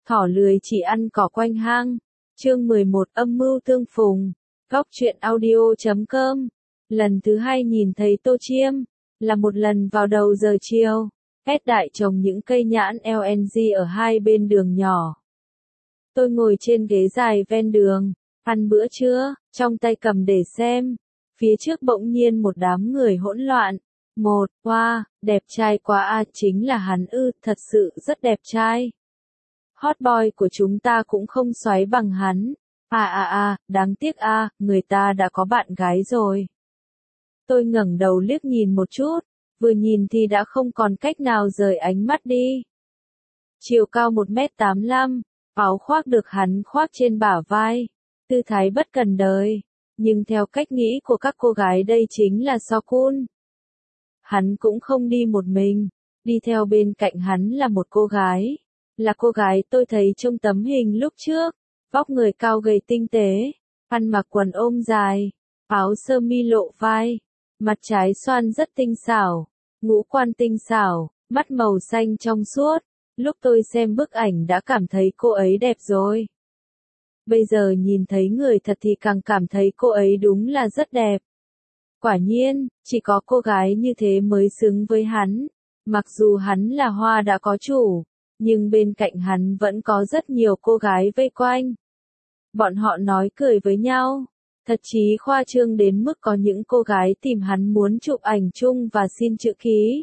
Thỏ lười chỉ ăn cỏ quanh hang. Chương 11 âm mưu tương phùng. Góc truyện audio.com. Lần thứ hai nhìn thấy Tô Chiêm, là một lần vào đầu giờ chiều. Ed đại trồng những cây nhãn LNG ở hai bên đường nhỏ. Tôi ngồi trên ghế dài ven đường, ăn bữa trưa, trong tay cầm để xem. Phía trước bỗng nhiên một đám người hỗn loạn. Wow, đẹp trai quá à, chính là hắn ư, thật sự rất đẹp trai. Hot boy của chúng ta cũng không xoáy bằng hắn. Đáng tiếc người ta đã có bạn gái rồi. Tôi ngẩng đầu liếc nhìn một chút, vừa nhìn thì đã không còn cách nào rời ánh mắt đi. Chiều cao 1m85, áo khoác được hắn khoác trên bả vai, tư thái bất cần đời, nhưng theo cách nghĩ của các cô gái đây chính là so cool. Hắn cũng không đi một mình, đi theo bên cạnh hắn là một cô gái. Là cô gái tôi thấy trong tấm hình lúc trước, vóc người cao gầy tinh tế, ăn mặc quần ôm dài, áo sơ mi lộ vai, mặt trái xoan rất tinh xảo, ngũ quan tinh xảo, mắt màu xanh trong suốt. Lúc tôi xem bức ảnh đã cảm thấy cô ấy đẹp rồi. Bây giờ nhìn thấy người thật thì càng cảm thấy cô ấy đúng là rất đẹp. Quả nhiên, chỉ có cô gái như thế mới xứng với hắn. Mặc dù hắn là hoa đã có chủ, nhưng bên cạnh hắn vẫn có rất nhiều cô gái vây quanh. Bọn họ nói cười với nhau, thật chí khoa trương đến mức có những cô gái tìm hắn muốn chụp ảnh chung và xin chữ ký.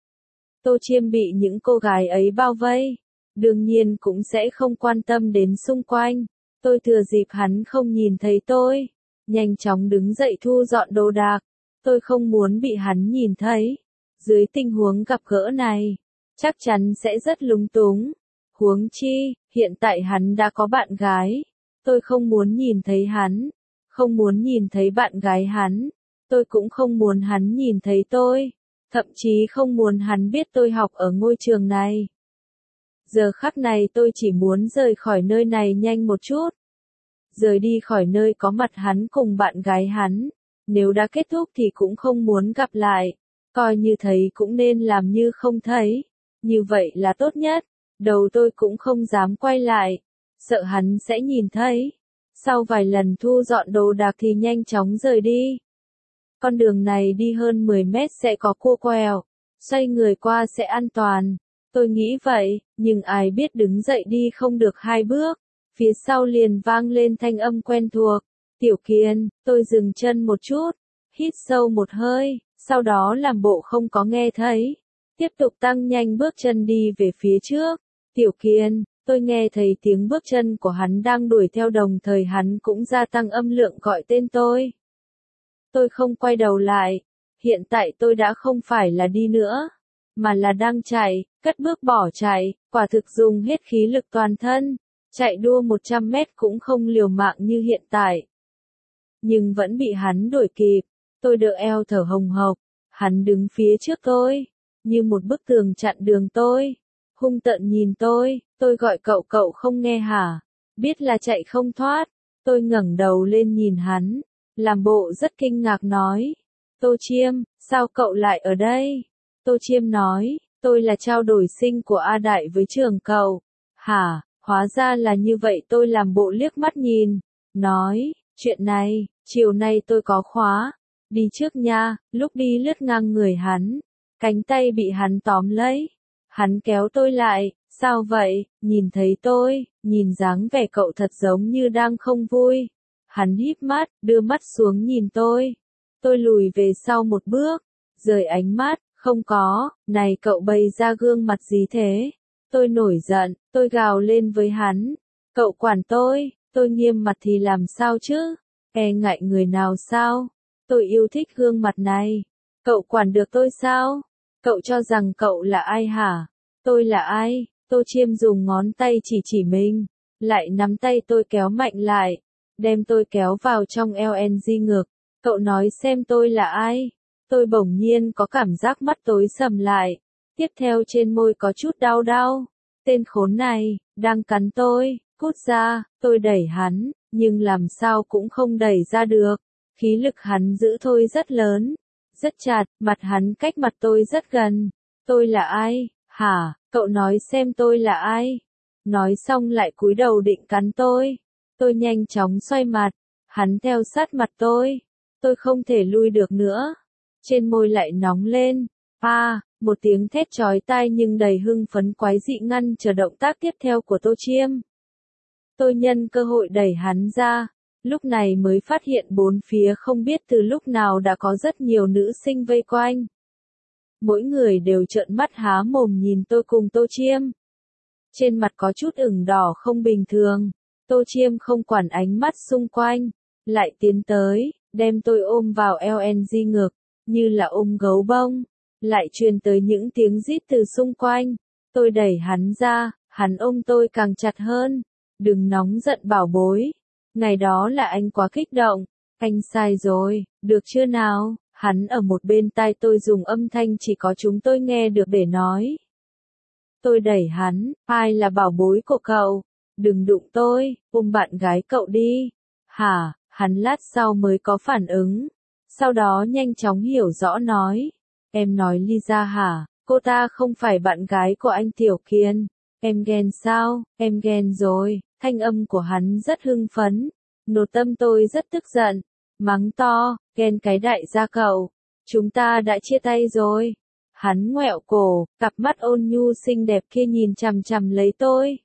Tô Chiêm bị những cô gái ấy bao vây, đương nhiên cũng sẽ không quan tâm đến xung quanh. Tôi thừa dịp hắn không nhìn thấy tôi, nhanh chóng đứng dậy thu dọn đồ đạc. Tôi không muốn bị hắn nhìn thấy. Dưới tình huống gặp gỡ này, chắc chắn sẽ rất lúng túng. Huống chi, hiện tại hắn đã có bạn gái. Tôi không muốn nhìn thấy hắn, không muốn nhìn thấy bạn gái hắn. Tôi cũng không muốn hắn nhìn thấy tôi, thậm chí không muốn hắn biết tôi học ở ngôi trường này. Giờ khắc này tôi chỉ muốn rời khỏi nơi này nhanh một chút. Rời đi khỏi nơi có mặt hắn cùng bạn gái hắn. Nếu đã kết thúc thì cũng không muốn gặp lại. Coi như thấy cũng nên làm như không thấy. Như vậy là tốt nhất. Đầu tôi cũng không dám quay lại, sợ hắn sẽ nhìn thấy. Sau vài lần thu dọn đồ đạc thì nhanh chóng rời đi. Con đường này đi hơn 10 mét sẽ có cua quẹo, xoay người qua sẽ an toàn. Tôi nghĩ vậy, nhưng ai biết đứng dậy đi không được 2 bước. Phía sau liền vang lên thanh âm quen thuộc. Tiểu Kiên, tôi dừng chân một chút, hít sâu một hơi, sau đó làm bộ không có nghe thấy. Tiếp tục tăng nhanh bước chân đi về phía trước. Tiểu Kiên, tôi nghe thấy tiếng bước chân của hắn đang đuổi theo, đồng thời hắn cũng gia tăng âm lượng gọi tên tôi. Tôi không quay đầu lại. Hiện tại tôi đã không phải là đi nữa, mà là đang chạy, cất bước bỏ chạy, quả thực dùng hết khí lực toàn thân. Chạy đua 100 mét cũng không liều mạng như hiện tại. Nhưng vẫn bị hắn đuổi kịp. Tôi đỡ eo thở hồng hộc. Hắn đứng phía trước tôi, như một bức tường chặn đường tôi. Hung tợn nhìn tôi gọi cậu không nghe hả? Biết là chạy không thoát. Tôi ngẩng đầu lên nhìn hắn, làm bộ rất kinh ngạc nói. Tô Chiêm, sao cậu lại ở đây? Tô Chiêm nói, tôi là trao đổi sinh của A Đại với trường cậu. Hả, hóa ra là như vậy. Tôi làm bộ liếc mắt nhìn, nói, chuyện này, chiều nay tôi có khóa. Đi trước nha. Lúc đi lướt ngang người hắn, cánh tay bị hắn tóm lấy. Hắn kéo tôi lại, sao vậy? Nhìn thấy tôi, nhìn dáng vẻ cậu thật giống như đang không vui. Hắn híp mắt, đưa mắt xuống nhìn tôi. Tôi lùi về sau một bước, rời ánh mắt, không có. Này cậu bày ra gương mặt gì thế? Tôi nổi giận, tôi gào lên với hắn. Cậu quản tôi nghiêm mặt thì làm sao chứ? E ngại người nào sao? Tôi yêu thích gương mặt này. Cậu quản được tôi sao? Cậu cho rằng cậu là ai hả? Tôi là ai? Tô Chiêm dùng ngón tay chỉ mình, lại nắm tay tôi kéo mạnh lại, đem tôi kéo vào trong LNG ngực. Cậu nói xem tôi là ai? Tôi bỗng nhiên có cảm giác mắt tối sầm lại. Tiếp theo trên môi có chút đau. Tên khốn này, đang cắn tôi, cút ra. Tôi đẩy hắn, nhưng làm sao cũng không đẩy ra được. Khí lực hắn giữ thôi rất lớn, rất chặt, mặt hắn cách mặt tôi rất gần. Tôi là ai? Hả, cậu nói xem tôi là ai? Nói xong lại cúi đầu định cắn tôi. Tôi nhanh chóng xoay mặt, hắn theo sát mặt tôi. Tôi không thể lui được nữa. Trên môi lại nóng lên. Một tiếng thét chói tai nhưng đầy hưng phấn quái dị ngăn chờ động tác tiếp theo của Tô Chiêm. Tôi nhân cơ hội đẩy hắn ra, lúc này mới phát hiện bốn phía không biết từ lúc nào đã có rất nhiều nữ sinh vây quanh. Mỗi người đều trợn mắt há mồm nhìn tôi cùng Tô Chiêm. Trên mặt có chút ửng đỏ không bình thường. Tô Chiêm không quản ánh mắt xung quanh, lại tiến tới, đem tôi ôm vào LNG ngực, như là ôm gấu bông. Lại truyền tới những tiếng rít từ xung quanh. Tôi đẩy hắn ra, hắn ôm tôi càng chặt hơn. Đừng nóng giận bảo bối. Ngày đó là anh quá kích động. Anh sai rồi, được chưa nào? Hắn ở một bên tai tôi dùng âm thanh chỉ có chúng tôi nghe được để nói. Tôi đẩy hắn, ai là bảo bối của cậu? Đừng đụng tôi, ôm bạn gái cậu đi. Hả? Hắn lát sau mới có phản ứng. Sau đó nhanh chóng hiểu rõ nói. Em nói Lisa hả? Cô ta không phải bạn gái của anh Tiểu Kiên. Em ghen sao? Em ghen rồi. Thanh âm của hắn rất hưng phấn. Nội tâm tôi rất tức giận. Mắng to, ghen cái đại gia cậu. Chúng ta đã chia tay rồi. Hắn ngoẹo cổ, cặp mắt ôn nhu xinh đẹp kia nhìn chằm chằm lấy tôi.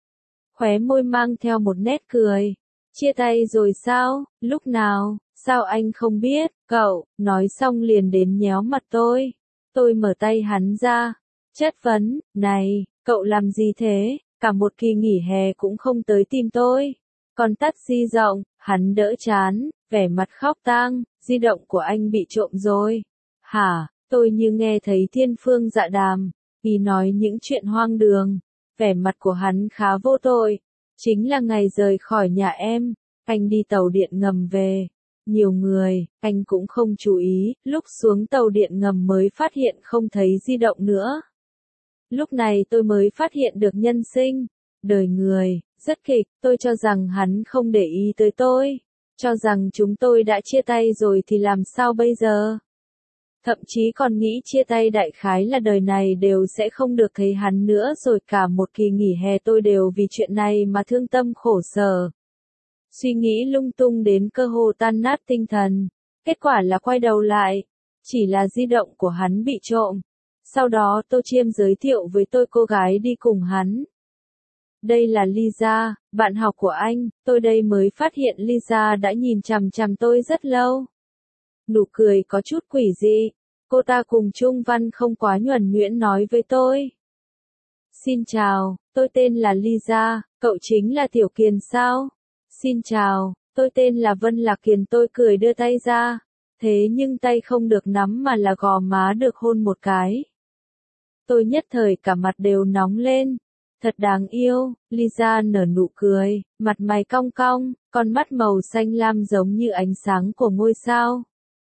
Khóe môi mang theo một nét cười. Chia tay rồi sao? Lúc nào? Sao anh không biết? Cậu, nói xong liền đến nhéo mặt tôi. Tôi mở tay hắn ra. Chất vấn, này, cậu làm gì thế? Cả một kỳ nghỉ hè cũng không tới tìm tôi. Còn tắt di động, hắn đỡ chán, vẻ mặt khóc tang, di động của anh bị trộm rồi. Hả? Tôi như nghe thấy thiên phương dạ đàm, vì nói những chuyện hoang đường. Vẻ mặt của hắn khá vô tội. Chính là ngày rời khỏi nhà em, anh đi tàu điện ngầm về. Nhiều người, anh cũng không chú ý, lúc xuống tàu điện ngầm mới phát hiện không thấy di động nữa. Lúc này tôi mới phát hiện được nhân sinh, đời người, rất kịch, tôi cho rằng hắn không để ý tới tôi, cho rằng chúng tôi đã chia tay rồi thì làm sao bây giờ. Thậm chí còn nghĩ chia tay đại khái là đời này đều sẽ không được thấy hắn nữa rồi cả một kỳ nghỉ hè tôi đều vì chuyện này mà thương tâm khổ sở. Suy nghĩ lung tung đến cơ hồ tan nát tinh thần. Kết quả là quay đầu lại. Chỉ là di động của hắn bị trộm. Sau đó Tô Chiêm giới thiệu với tôi cô gái đi cùng hắn. Đây là Lisa, bạn học của anh. Tôi đây mới phát hiện Lisa đã nhìn chằm chằm tôi rất lâu. Nụ cười có chút quỷ dị. Cô ta cùng Trung Văn không quá nhuần nhuyễn nói với tôi. Xin chào, tôi tên là Lisa, cậu chính là Tiểu Kiền sao? Xin chào, tôi tên là Vân Lạc Kiền, tôi cười đưa tay ra. Thế nhưng tay không được nắm mà là gò má được hôn một cái. Tôi nhất thời cả mặt đều nóng lên. Thật đáng yêu, Lisa nở nụ cười, mặt mày cong cong, con mắt màu xanh lam giống như ánh sáng của ngôi sao.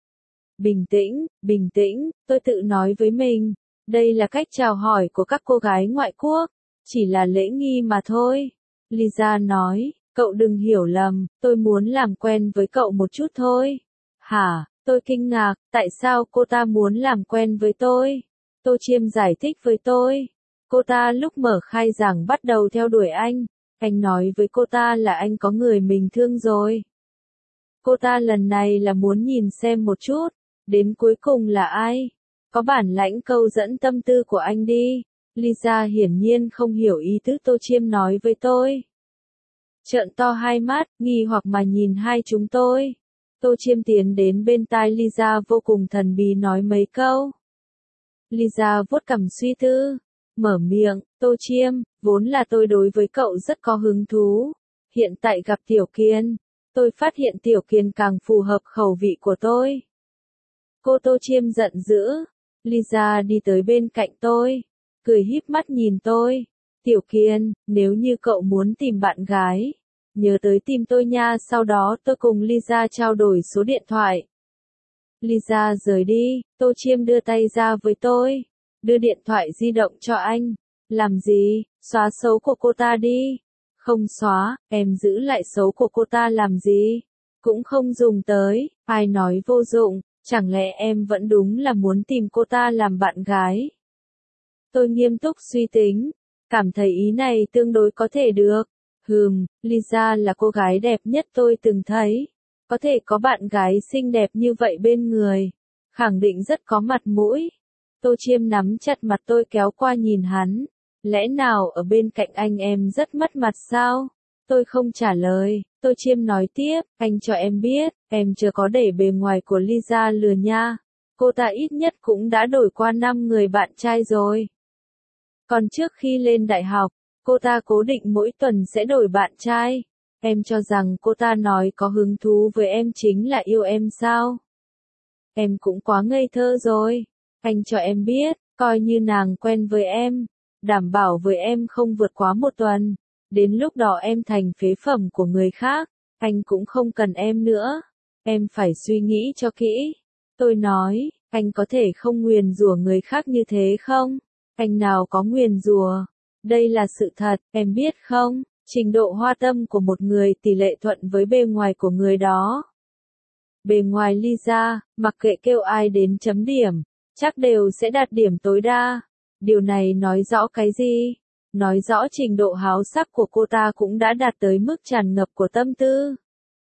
Bình tĩnh, tôi tự nói với mình. Đây là cách chào hỏi của các cô gái ngoại quốc. Chỉ là lễ nghi mà thôi. Lisa nói, cậu đừng hiểu lầm, tôi muốn làm quen với cậu một chút thôi. Hả, tôi kinh ngạc, tại sao cô ta muốn làm quen với tôi? Tô Chiêm giải thích với tôi. Cô ta lúc mở khai giảng bắt đầu theo đuổi anh. Anh nói với cô ta là anh có người mình thương rồi. Cô ta lần này là muốn nhìn xem một chút. Đến cuối cùng là ai? Có bản lãnh câu dẫn tâm tư của anh đi. Lisa hiển nhiên không hiểu ý tứ Tô Chiêm nói với tôi. Trợn to hai mắt, nghi hoặc mà nhìn hai chúng tôi. Tô Chiêm tiến đến bên tai Lisa vô cùng thần bí nói mấy câu. Lisa vuốt cằm suy tư. Mở miệng, Tô Chiêm, vốn là tôi đối với cậu rất có hứng thú. Hiện tại gặp Tiểu Kiên, tôi phát hiện Tiểu Kiên càng phù hợp khẩu vị của tôi. Cô Tô Chiêm giận dữ. Lisa đi tới bên cạnh tôi, cười híp mắt nhìn tôi. Tiểu Kiên, nếu như cậu muốn tìm bạn gái, nhớ tới tìm tôi nha. Sau đó tôi cùng Lisa trao đổi số điện thoại. Lisa rời đi, Tô Chiêm đưa tay ra với tôi. Đưa điện thoại di động cho anh. Làm gì? Xóa số của cô ta đi. Không xóa, em giữ lại số của cô ta làm gì? Cũng không dùng tới, ai nói vô dụng, chẳng lẽ em vẫn đúng là muốn tìm cô ta làm bạn gái? Tôi nghiêm túc suy tính. Cảm thấy ý này tương đối có thể được. Lisa là cô gái đẹp nhất tôi từng thấy. Có thể có bạn gái xinh đẹp như vậy bên người. Khẳng định rất có mặt mũi. Tô Chiêm nắm chặt mặt tôi kéo qua nhìn hắn. Lẽ nào ở bên cạnh anh em rất mất mặt sao? Tôi không trả lời. Tô Chiêm nói tiếp, anh cho em biết, em chưa có để bề ngoài của Lisa lừa nha. Cô ta ít nhất cũng đã đổi qua 5 người bạn trai rồi. Còn trước khi lên đại học, cô ta cố định mỗi tuần sẽ đổi bạn trai. Em cho rằng cô ta nói có hứng thú với em chính là yêu em sao? Em cũng quá ngây thơ rồi. Anh cho em biết, coi như nàng quen với em, đảm bảo với em không vượt quá 1 tuần. Đến lúc đó em thành phế phẩm của người khác, anh cũng không cần em nữa. Em phải suy nghĩ cho kỹ. Tôi nói, anh có thể không nguyền rủa người khác như thế không? Anh nào có nguyền rủa? Đây là sự thật, em biết không? Trình độ hoa tâm của một người tỷ lệ thuận với bề ngoài của người đó. Bề ngoài Lisa, mặc kệ kêu ai đến chấm điểm, chắc đều sẽ đạt điểm tối đa. Điều này nói rõ cái gì? Nói rõ trình độ háo sắc của cô ta cũng đã đạt tới mức tràn ngập của tâm tư.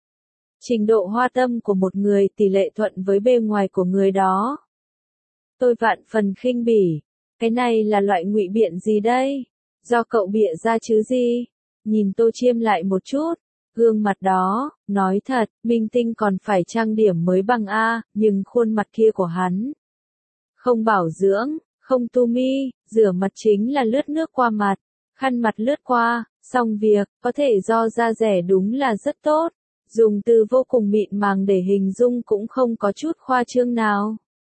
Trình độ hoa tâm của một người tỷ lệ thuận với bề ngoài của người đó. Tôi vạn phần khinh bỉ. Cái này là loại ngụy biện gì đây? Do cậu bịa ra chứ gì? Nhìn Tô Chiêm lại một chút. Gương mặt đó, nói thật, minh tinh còn phải trang điểm mới bằng A, nhưng khuôn mặt kia của hắn. Không bảo dưỡng, không tu mi, rửa mặt chính là lướt nước qua mặt, khăn mặt lướt qua, xong việc, có thể do da rẻ đúng là rất tốt. Dùng từ vô cùng mịn màng để hình dung cũng không có chút khoa trương nào.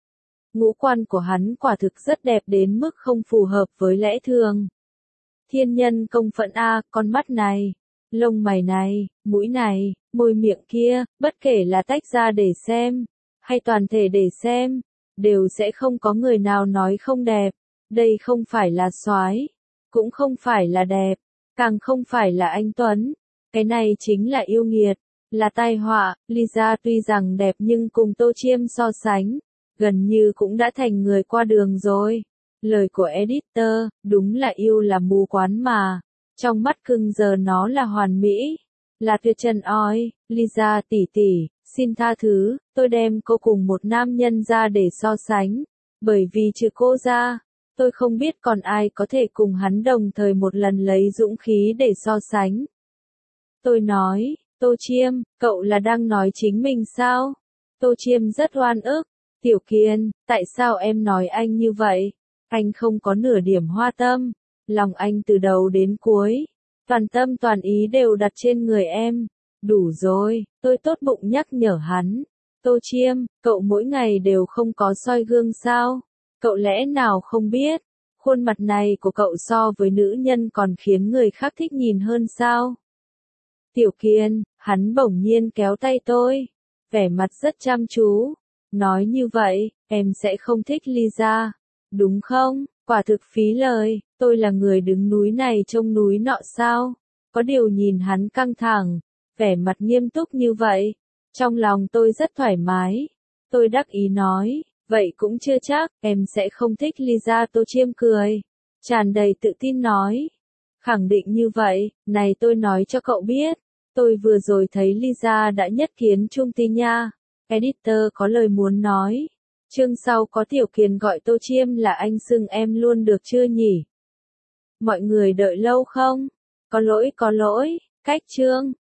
Ngũ quan của hắn quả thực rất đẹp đến mức không phù hợp với lẽ thường. Thiên nhân công phận A, con mắt này, lông mày này, mũi này, môi miệng kia, bất kể là tách ra để xem, hay toàn thể để xem, đều sẽ không có người nào nói không đẹp. Đây không phải là soái, cũng không phải là đẹp, càng không phải là anh Tuấn. Cái này chính là yêu nghiệt, là tai họa. Lisa tuy rằng đẹp nhưng cùng Tô Chiêm so sánh, gần như cũng đã thành người qua đường rồi. Lời của editor, đúng là yêu là mù quáng mà. Trong mắt cưng giờ nó là hoàn mỹ, là tuyệt trần oi. Lisa tỷ tỷ, xin tha thứ, tôi đem cô cùng một nam nhân ra để so sánh. Bởi vì trừ cô ra, tôi không biết còn ai có thể cùng hắn đồng thời một lần lấy dũng khí để so sánh. Tôi nói, Tô Chiêm, cậu là đang nói chính mình sao? Tô Chiêm rất oan ức. Tiểu Kiên, tại sao em nói anh như vậy? Anh không có nửa điểm hoa tâm. Lòng anh từ đầu đến cuối, toàn tâm toàn ý đều đặt trên người em. Đủ rồi, tôi tốt bụng nhắc nhở hắn. Tô Chiêm, cậu mỗi ngày đều không có soi gương sao? Cậu lẽ nào không biết, khuôn mặt này của cậu so với nữ nhân còn khiến người khác thích nhìn hơn sao? Tiểu Kiên, hắn bỗng nhiên kéo tay tôi, vẻ mặt rất chăm chú. Nói như vậy, em sẽ không thích Lisa, đúng không? Quả thực phí lời, tôi là người đứng núi này trông núi nọ sao? Có điều nhìn hắn căng thẳng, vẻ mặt nghiêm túc như vậy. Trong lòng tôi rất thoải mái. Tôi đắc ý nói, vậy cũng chưa chắc, em sẽ không thích Lisa. Tô Chiêm cười, tràn đầy tự tin nói. Khẳng định như vậy, này tôi nói cho cậu biết, tôi vừa rồi thấy Lisa đã nhất kiến trung tình nha. Editor có lời muốn nói. Chương sau có Tiểu Kiền gọi Tô Chiêm là anh xưng em luôn được chưa nhỉ? Mọi người đợi lâu không? Có lỗi, cách chương.